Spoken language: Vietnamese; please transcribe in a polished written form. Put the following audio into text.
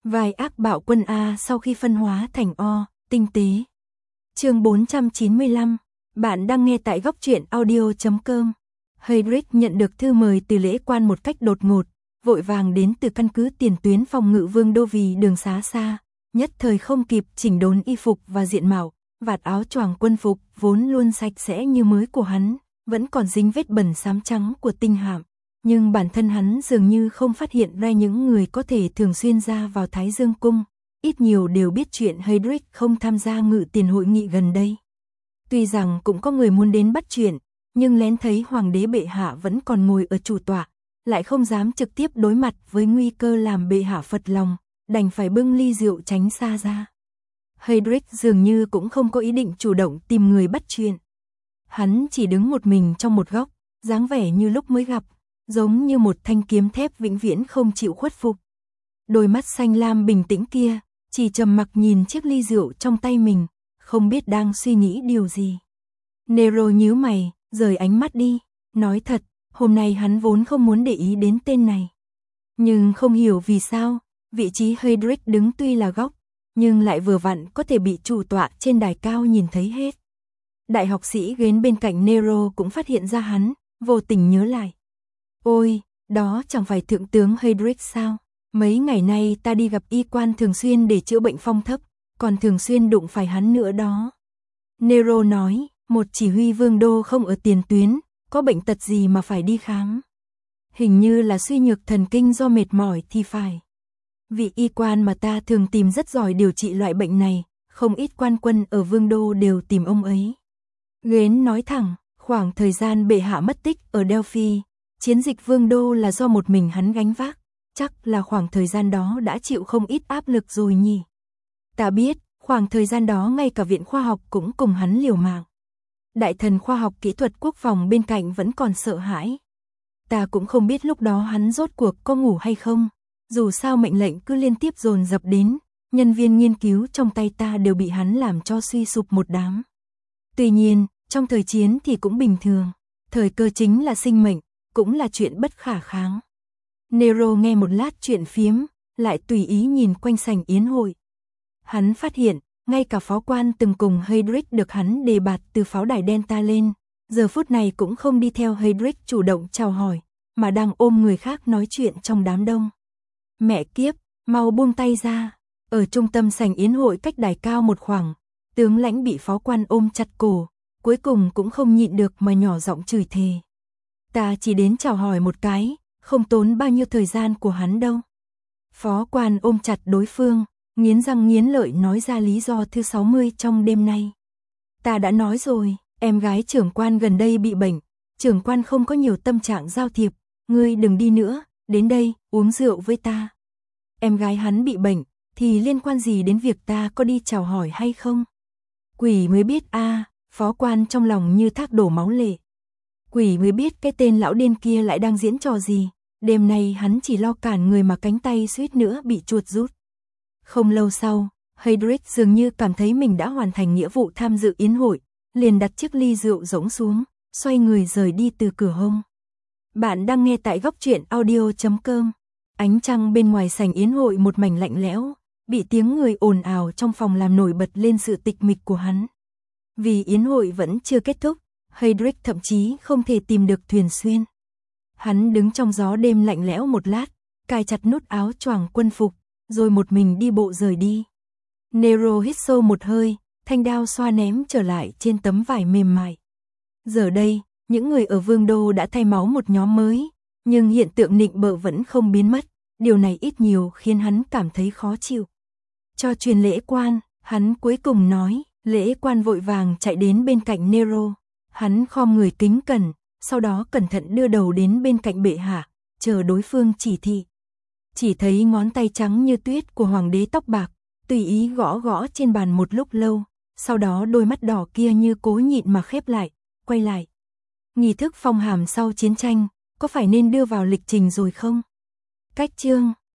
Vai ác bạo quân A sau khi phân hóa thành O, tinh tế. Chương 495. Bạn đang nghe tại góc truyện audio.com. Heydrich nhận được thư mời từ lễ quan một cách đột ngột, vội vàng đến từ căn cứ tiền tuyến phòng ngự Vương đô vì đường xá xa, nhất thời không kịp chỉnh đốn y phục và diện mạo, vạt áo choàng quân phục vốn luôn sạch sẽ như mới của hắn, vẫn còn dính vết bẩn xám trắng của tinh hạm. Nhưng bản thân hắn dường như không phát hiện ra những người có thể thường xuyên ra vào Thái Dương Cung, ít nhiều đều biết chuyện Heydrich không tham gia ngự tiền hội nghị gần đây. Tuy rằng cũng có người muốn đến bắt chuyện, nhưng lén thấy hoàng đế bệ hạ vẫn còn ngồi ở chủ tọa, lại không dám trực tiếp đối mặt với nguy cơ làm bệ hạ phật lòng, đành phải bưng ly rượu tránh xa ra. Heydrich dường như cũng không có ý định chủ động tìm người bắt chuyện. Hắn chỉ đứng một mình trong một góc, dáng vẻ như lúc mới gặp, giống như một thanh kiếm thép vĩnh viễn không chịu khuất phục. Đôi mắt xanh lam bình tĩnh kia, chỉ trầm mặc nhìn chiếc ly rượu trong tay mình, không biết đang suy nghĩ điều gì. Nero nhíu mày, rời ánh mắt đi, nói thật, hôm nay hắn vốn không muốn để ý đến tên này. Nhưng không hiểu vì sao, vị trí Heydrich đứng tuy là góc, nhưng lại vừa vặn có thể bị chủ tọa trên đài cao nhìn thấy hết. Đại học sĩ ghế bên cạnh Nero cũng phát hiện ra hắn, vô tình nhớ lại. Ôi, đó chẳng phải thượng tướng Heydrich sao? Mấy ngày nay ta đi gặp y quan thường xuyên để chữa bệnh phong thấp, còn thường xuyên đụng phải hắn nữa đó. Nero nói, một chỉ huy vương đô không ở tiền tuyến, có bệnh tật gì mà phải đi khám? Hình như là suy nhược thần kinh do mệt mỏi thì phải. Vị y quan mà ta thường tìm rất giỏi điều trị loại bệnh này, không ít quan quân ở vương đô đều tìm ông ấy. Gến nói thẳng, khoảng thời gian bệ hạ mất tích ở Delphi, chiến dịch vương đô là do một mình hắn gánh vác, chắc là khoảng thời gian đó đã chịu không ít áp lực rồi nhỉ. Ta biết, khoảng thời gian đó ngay cả viện khoa học cũng cùng hắn liều mạng. Đại thần khoa học kỹ thuật quốc phòng bên cạnh vẫn còn sợ hãi. Ta cũng không biết lúc đó hắn rốt cuộc có ngủ hay không, dù sao mệnh lệnh cứ liên tiếp dồn dập đến, nhân viên nghiên cứu trong tay ta đều bị hắn làm cho suy sụp một đám. Tuy nhiên, trong thời chiến thì cũng bình thường, thời cơ chính là sinh mệnh, cũng là chuyện bất khả kháng. Nero nghe một lát chuyện phiếm, lại tùy ý nhìn quanh sảnh yến hội. Hắn phát hiện, ngay cả phó quan từng cùng Heydrich được hắn đề bạt từ pháo đài Delta lên, giờ phút này cũng không đi theo Heydrich chủ động chào hỏi, mà đang ôm người khác nói chuyện trong đám đông. Mẹ kiếp, mau buông tay ra. Ở trung tâm sảnh yến hội cách đài cao một khoảng, tướng lãnh bị phó quan ôm chặt cổ, cuối cùng cũng không nhịn được mà nhỏ giọng chửi thề. Ta chỉ đến chào hỏi một cái, không tốn bao nhiêu thời gian của hắn đâu. Phó quan ôm chặt đối phương, nghiến răng nghiến lợi nói ra lý do thứ 60 trong đêm nay. Ta đã nói rồi, em gái trưởng quan gần đây bị bệnh, trưởng quan không có nhiều tâm trạng giao thiệp, ngươi đừng đi nữa, đến đây, uống rượu với ta. Em gái hắn bị bệnh, thì liên quan gì đến việc ta có đi chào hỏi hay không? Quỷ mới biết a. Phó quan trong lòng như thác đổ máu lệ. Quỷ mới biết cái tên lão điên kia lại đang diễn trò gì, đêm nay hắn chỉ lo cản người mà cánh tay suýt nữa bị chuột rút. Không lâu sau, Heydrich dường như cảm thấy mình đã hoàn thành nghĩa vụ tham dự yến hội, liền đặt chiếc ly rượu rỗng xuống, xoay người rời đi từ cửa hông. Bạn đang nghe tại góc truyện audio.com. Ánh trăng bên ngoài sảnh yến hội một mảnh lạnh lẽo, bị tiếng người ồn ào trong phòng làm nổi bật lên sự tịch mịch của hắn. Vì yến hội vẫn chưa kết thúc, Heydrich thậm chí không thể tìm được Thuyền Xuyên. Hắn đứng trong gió đêm lạnh lẽo một lát, cài chặt nút áo choàng quân phục, rồi một mình đi bộ rời đi. Nero hít sâu một hơi, thanh đao xoa ném trở lại trên tấm vải mềm mại. Giờ đây, những người ở Vương đô đã thay máu một nhóm mới, nhưng hiện tượng nịnh bợ vẫn không biến mất, điều này ít nhiều khiến hắn cảm thấy khó chịu. Cho truyền lễ quan, hắn cuối cùng nói. Lễ quan vội vàng chạy đến bên cạnh Nero, hắn khom người kính cẩn, sau đó cẩn thận đưa đầu đến bên cạnh bệ hạ, chờ đối phương chỉ thị. Chỉ thấy ngón tay trắng như tuyết của hoàng đế tóc bạc, tùy ý gõ gõ trên bàn một lúc lâu, sau đó đôi mắt đỏ kia như cố nhịn mà khép lại, quay lại. Nghi thức phong hàm sau chiến tranh, có phải nên đưa vào lịch trình rồi không? Cách chương